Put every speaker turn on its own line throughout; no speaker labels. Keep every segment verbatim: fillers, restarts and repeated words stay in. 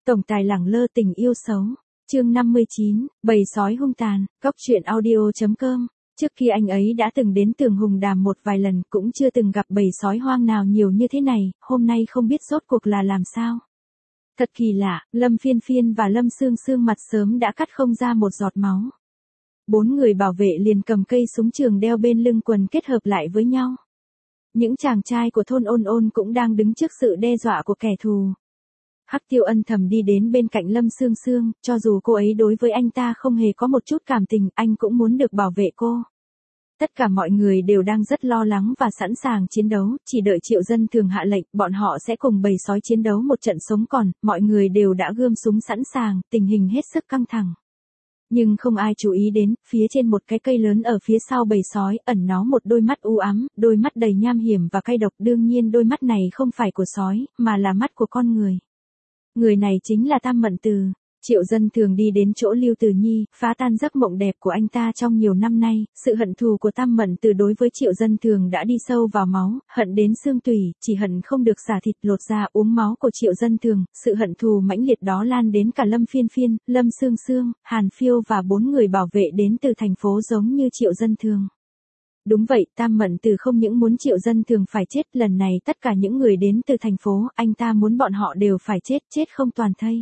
Tổng tài lẳng lơ tình yêu xấu. Chương năm mươi chín, bầy sói hung tàn. Góc truyện audio chấm com. Trước khi anh ấy đã từng đến Tường Hùng Đàm một vài lần, cũng chưa từng gặp bầy sói hoang nào nhiều như thế này, hôm nay không biết rốt cuộc là làm sao. Thật kỳ lạ, Lâm Phiên Phiên và Lâm Sương Sương mặt sớm đã cắt không ra một giọt máu. Bốn người bảo vệ liền cầm cây súng trường đeo bên lưng quần kết hợp lại với nhau. Những chàng trai của thôn Ôn Ôn cũng đang đứng trước sự đe dọa của kẻ thù. Hắc Tiêu âm thầm đi đến bên cạnh Lâm Sương Sương, cho dù cô ấy đối với anh ta không hề có một chút cảm tình, anh cũng muốn được bảo vệ cô. Tất cả mọi người đều đang rất lo lắng và sẵn sàng chiến đấu, chỉ đợi Triệu Dân Thường hạ lệnh, bọn họ sẽ cùng bầy sói chiến đấu một trận sống còn, mọi người đều đã gươm súng sẵn sàng, tình hình hết sức căng thẳng. Nhưng không ai chú ý đến, phía trên một cái cây lớn ở phía sau bầy sói, ẩn nó một đôi mắt u ám, đôi mắt đầy nham hiểm và cay độc, đương nhiên đôi mắt này không phải của sói, mà là mắt của con người. Người này chính là Tam Mận Từ. Triệu Dân Thường đi đến chỗ Lưu Từ Nhi, phá tan giấc mộng đẹp của anh ta trong nhiều năm nay, sự hận thù của Tam Mận Từ đối với Triệu Dân Thường đã đi sâu vào máu, hận đến xương tủy, chỉ hận không được xả thịt lột ra uống máu của Triệu Dân Thường, sự hận thù mãnh liệt đó lan đến cả Lâm Phiên Phiên, Lâm Sương Sương, Hàn Phiêu và bốn người bảo vệ đến từ thành phố giống như Triệu Dân Thường. Đúng vậy, Tam Mận Từ không những muốn Triệu Dân Thường phải chết, lần này tất cả những người đến từ thành phố, anh ta muốn bọn họ đều phải chết, chết không toàn thây.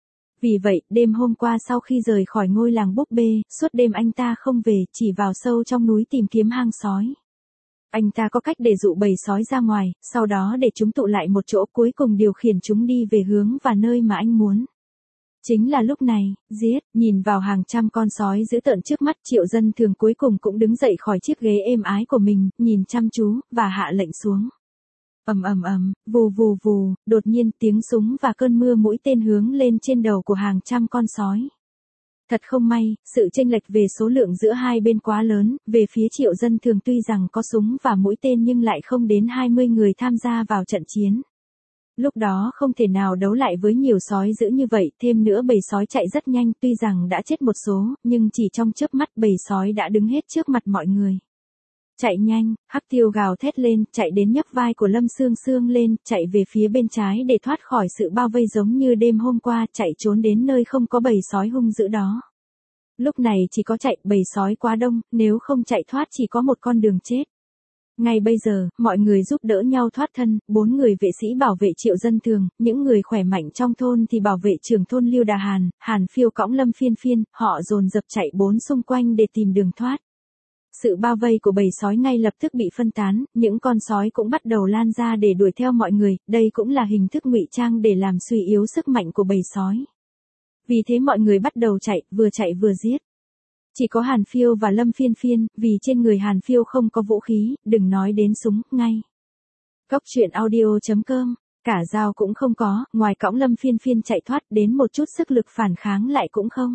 Vì vậy, đêm hôm qua sau khi rời khỏi ngôi làng búp bê, suốt đêm anh ta không về, chỉ vào sâu trong núi tìm kiếm hang sói. Anh ta có cách để dụ bầy sói ra ngoài, sau đó để chúng tụ lại một chỗ, cuối cùng điều khiển chúng đi về hướng và nơi mà anh muốn. Chính là lúc này, giết, nhìn vào hàng trăm con sói dữ tợn trước mắt, Triệu Dân Thường cuối cùng cũng đứng dậy khỏi chiếc ghế êm ái của mình, nhìn chăm chú, và hạ lệnh xuống. Ầm ầm ầm, vù vù vù, đột nhiên tiếng súng và cơn mưa mũi tên hướng lên trên đầu của hàng trăm con sói. Thật không may, sự chênh lệch về số lượng giữa hai bên quá lớn, về phía Triệu Dân Thường tuy rằng có súng và mũi tên nhưng lại không đến hai mươi người tham gia vào trận chiến. Lúc đó không thể nào đấu lại với nhiều sói dữ như vậy, thêm nữa bầy sói chạy rất nhanh, tuy rằng đã chết một số, nhưng chỉ trong chớp mắt bầy sói đã đứng hết trước mặt mọi người. Chạy nhanh, Hắc Tiêu gào thét lên, chạy đến nhấc vai của Lâm Sương Sương lên, chạy về phía bên trái để thoát khỏi sự bao vây giống như đêm hôm qua, chạy trốn đến nơi không có bầy sói hung dữ đó. Lúc này chỉ có chạy, bầy sói quá đông, nếu không chạy thoát chỉ có một con đường chết. Ngay bây giờ, mọi người giúp đỡ nhau thoát thân, bốn người vệ sĩ bảo vệ Triệu Dân Thường, những người khỏe mạnh trong thôn thì bảo vệ trưởng thôn Lưu Đà Hàn, Hàn Phiêu cõng Lâm Phiên Phiên, họ dồn dập chạy bốn xung quanh để tìm đường thoát. Sự bao vây của bầy sói ngay lập tức bị phân tán, những con sói cũng bắt đầu lan ra để đuổi theo mọi người, đây cũng là hình thức ngụy trang để làm suy yếu sức mạnh của bầy sói. Vì thế mọi người bắt đầu chạy, vừa chạy vừa giết. Chỉ có Hàn Phiêu và Lâm Phiên Phiên, vì trên người Hàn Phiêu không có vũ khí, đừng nói đến súng, ngay. Góc truyện audio chấm com, cả dao cũng không có, ngoài cõng Lâm Phiên Phiên chạy thoát, đến một chút sức lực phản kháng lại cũng không.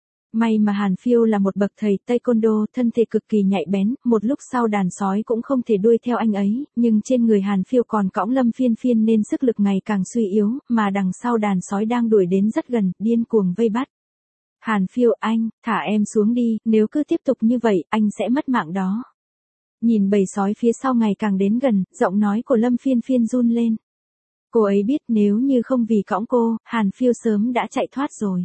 May mà Hàn Phiêu là một bậc thầy taekwondo, thân thể cực kỳ nhạy bén, một lúc sau đàn sói cũng không thể đuôi theo anh ấy, nhưng trên người Hàn Phiêu còn cõng Lâm Phiên Phiên nên sức lực ngày càng suy yếu, mà đằng sau đàn sói đang đuổi đến rất gần, điên cuồng vây bắt. Hàn Phiêu, anh, thả em xuống đi, nếu cứ tiếp tục như vậy, anh sẽ mất mạng đó. Nhìn bầy sói phía sau ngày càng đến gần, giọng nói của Lâm Phiên Phiên run lên. Cô ấy biết nếu như không vì cõng cô, Hàn Phiêu sớm đã chạy thoát rồi.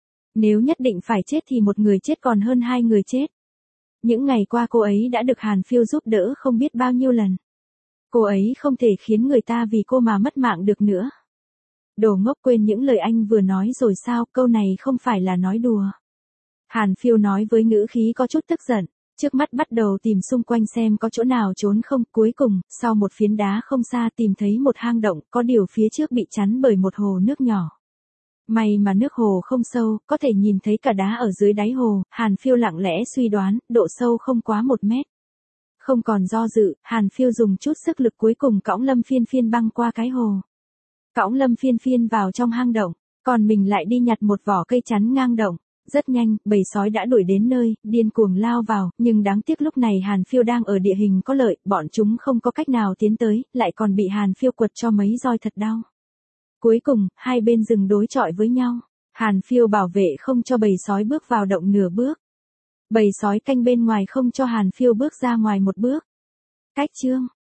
Nếu nhất định phải chết thì một người chết còn hơn hai người chết. Những ngày qua cô ấy đã được Hàn Phiêu giúp đỡ không biết bao nhiêu lần. Cô ấy không thể khiến người ta vì cô mà mất mạng được nữa. Đồ ngốc, quên những lời anh vừa nói rồi sao, câu này không phải là nói đùa. Hàn Phiêu nói với ngữ khí có chút tức giận, trước mắt bắt đầu tìm xung quanh xem có chỗ nào trốn không, cuối cùng, sau một phiến đá không xa tìm thấy một hang động, có điều phía trước bị chắn bởi một hồ nước nhỏ. May mà nước hồ không sâu, có thể nhìn thấy cả đá ở dưới đáy hồ, Hàn Phiêu lặng lẽ suy đoán, độ sâu không quá một mét. Không còn do dự, Hàn Phiêu dùng chút sức lực cuối cùng cõng Lâm Phiên Phiên băng qua cái hồ. Cõng Lâm Phiên Phiên vào trong hang động, còn mình lại đi nhặt một vỏ cây chắn ngang động. Rất nhanh, bầy sói đã đuổi đến nơi, điên cuồng lao vào, nhưng đáng tiếc lúc này Hàn Phiêu đang ở địa hình có lợi, bọn chúng không có cách nào tiến tới, lại còn bị Hàn Phiêu quật cho mấy roi thật đau. Cuối cùng, hai bên dừng đối chọi với nhau. Hàn Phiêu bảo vệ không cho bầy sói bước vào động nửa bước. Bầy sói canh bên ngoài không cho Hàn Phiêu bước ra ngoài một bước. Cách chương